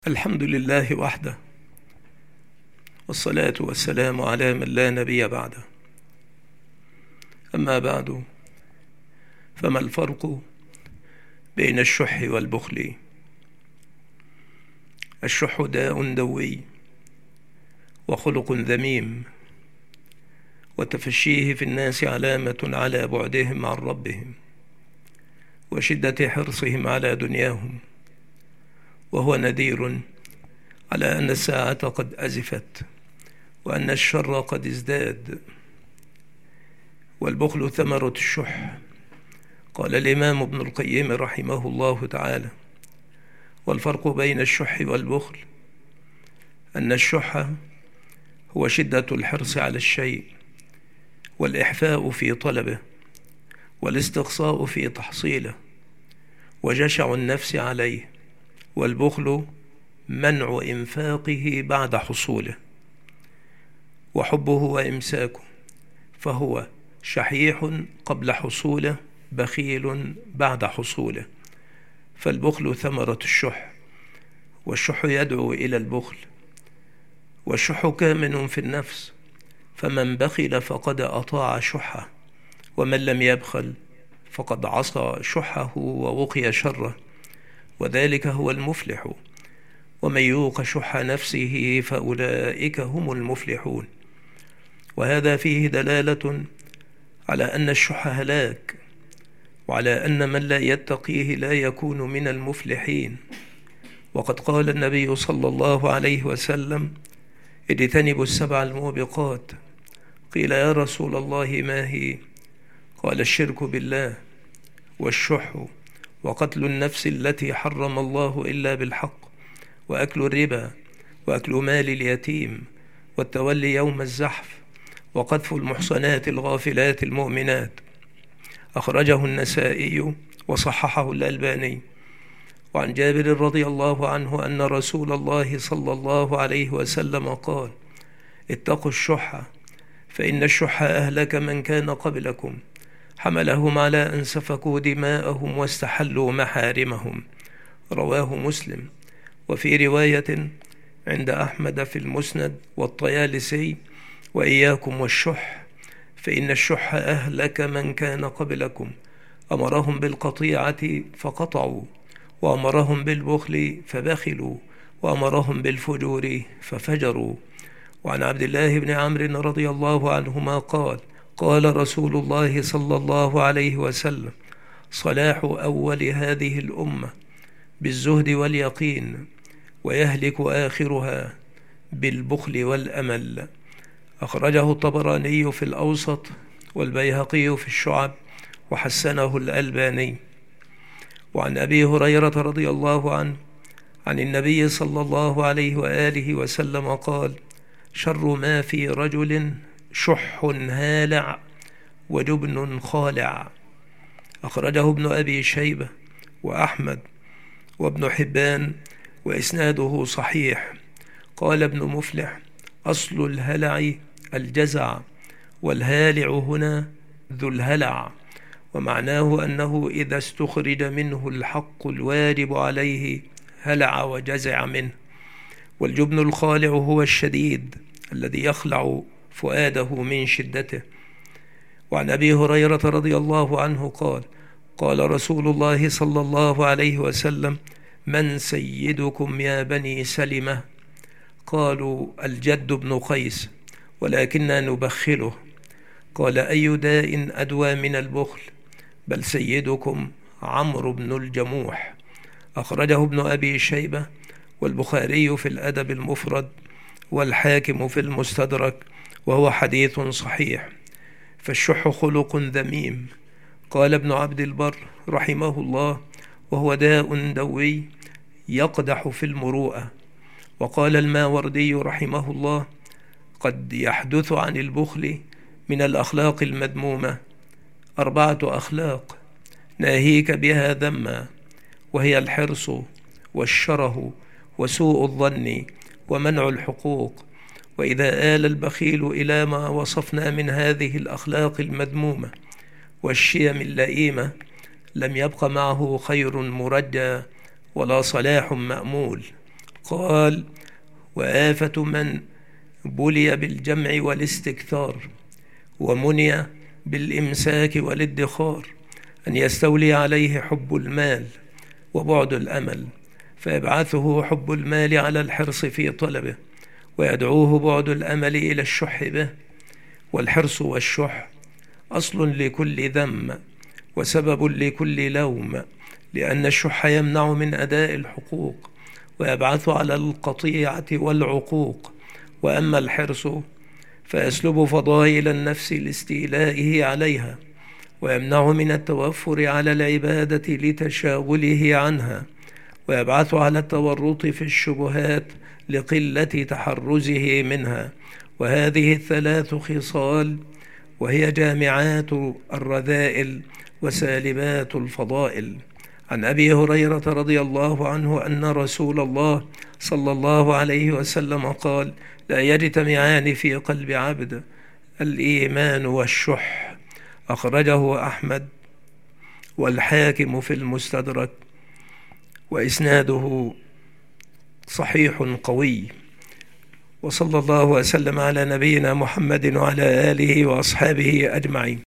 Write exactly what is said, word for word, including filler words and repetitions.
الحمد لله وحده، والصلاة والسلام على من لا نبي بعده. أما بعد، فما الفرق بين الشح والبخل؟ الشح داء دوي وخلق ذميم، وتفشيه في الناس علامة على بعدهم عن ربهم وشدة حرصهم على دنياهم، وهو نذير على أن الساعة قد أزفت وأن الشر قد ازداد. والبخل ثمرة الشح. قال الإمام ابن القيم رحمه الله تعالى: والفرق بين الشح والبخل أن الشح هو شدة الحرص على الشيء والإحفاء في طلبه والاستقصاء في تحصيله وجشع النفس عليه، والبخل منع إنفاقه بعد حصوله وحبه وإمساكه، فهو شحيح قبل حصوله بخيل بعد حصوله. فالبخل ثمرة الشح، والشح يدعو إلى البخل، والشح كامن في النفس، فمن بخل فقد أطاع شحه، ومن لم يبخل فقد عصى شحه ووقي شره، وذلك هو المفلح. ومن يوق شح نفسه فأولئك هم المفلحون. وهذا فيه دلالة على أن الشح هلاك، وعلى أن من لا يتقيه لا يكون من المفلحين. وقد قال النبي صلى الله عليه وسلم: اجتنبوا السبع الموبقات. قيل: يا رسول الله ما هي؟ قال: الشرك بالله، والشح، وقتل النفس التي حرم الله إلا بالحق، وأكل الربا، وأكل مال اليتيم، والتولي يوم الزحف، وقذف المحصنات الغافلات المؤمنات. أخرجه النسائي وصححه الألباني. وعن جابر رضي الله عنه أن رسول الله صلى الله عليه وسلم قال: اتقوا الشح، فإن الشح أهلك من كان قبلكم، حملهم على أن سفكوا دماءهم واستحلوا محارمهم. رواه مسلم. وفي رواية عند أحمد في المسند والطيالسي: وإياكم والشح، فإن الشح أهلك من كان قبلكم، أمرهم بالقطيعة فقطعوا، وأمرهم بالبخل فبخلوا، وأمرهم بالفجور ففجروا. وعن عبد الله بن عمرو رضي الله عنهما قال: قال رسول الله صلى الله عليه وسلم: صلاح أول هذه الأمة بالزهد واليقين، ويهلك آخرها بالبخل والأمل. أخرجه الطبراني في الأوسط، والبيهقي في الشعب، وحسنه الألباني. وعن أبي هريرة رضي الله عنه عن النبي صلى الله عليه وآله وسلم قال: شر ما في رجل شح هالع وجبن خالع. أخرجه ابن أبي شيبة وأحمد وابن حبان، وإسناده صحيح. قال ابن مفلح: أصل الهلع الجزع، والهالع هنا ذو الهلع، ومعناه أنه إذا استخرج منه الحق الواجب عليه هلع وجزع منه. والجبن الخالع هو الشديد الذي يخلع فؤاده من شدته. وعن أبي هريرة رضي الله عنه قال: قال رسول الله صلى الله عليه وسلم: من سيدكم يا بني سلمة؟ قالوا: الجد بن قيس، ولكننا نبخله. قال: أي داء أدوى من البخل؟ بل سيدكم عمرو بن الجموح. أخرجه ابن أبي شيبة والبخاري في الأدب المفرد، والحاكم في المستدرك، وهو حديث صحيح. فالشح خلق ذميم. قال ابن عبد البر رحمه الله: وهو داء دوي يقدح في المروءة. وقال الماوردي رحمه الله: قد يحدث عن البخل من الأخلاق المذمومة أربعة أخلاق ناهيك بها ذما، وهي الحرص والشره وسوء الظن ومنع الحقوق. وإذا آل البخيل إلى ما وصفنا من هذه الأخلاق المذمومة والشيم اللئيمة لم يبق معه خير مرجى ولا صلاح مأمول. قال: وآفة من بلي بالجمع والاستكثار ومني بالإمساك والادخار أن يستولي عليه حب المال وبعد الأمل، فيبعثه حب المال على الحرص في طلبه، ويدعوه بعد الأمل إلى الشح به. والحرص والشح أصل لكل ذم وسبب لكل لوم، لأن الشح يمنع من أداء الحقوق ويبعث على القطيعة والعقوق، وأما الحرص فيسلب فضائل النفس لاستيلائه عليها، ويمنع من التوفر على العبادة لتشاغله عنها، ويبعث على التورط في الشبهات لقلة تحرزه منها. وهذه الثلاث خصال وهي جامعات الرذائل وسالبات الفضائل. عن أبي هريرة رضي الله عنه أن رسول الله صلى الله عليه وسلم قال: لا يجتمعان في قلب عبد الإيمان والشح. أخرجه أحمد والحاكم في المستدرك، وإسناده صحيح قوي. وصلى الله وسلم على نبينا محمد وعلى آله وأصحابه أجمعين.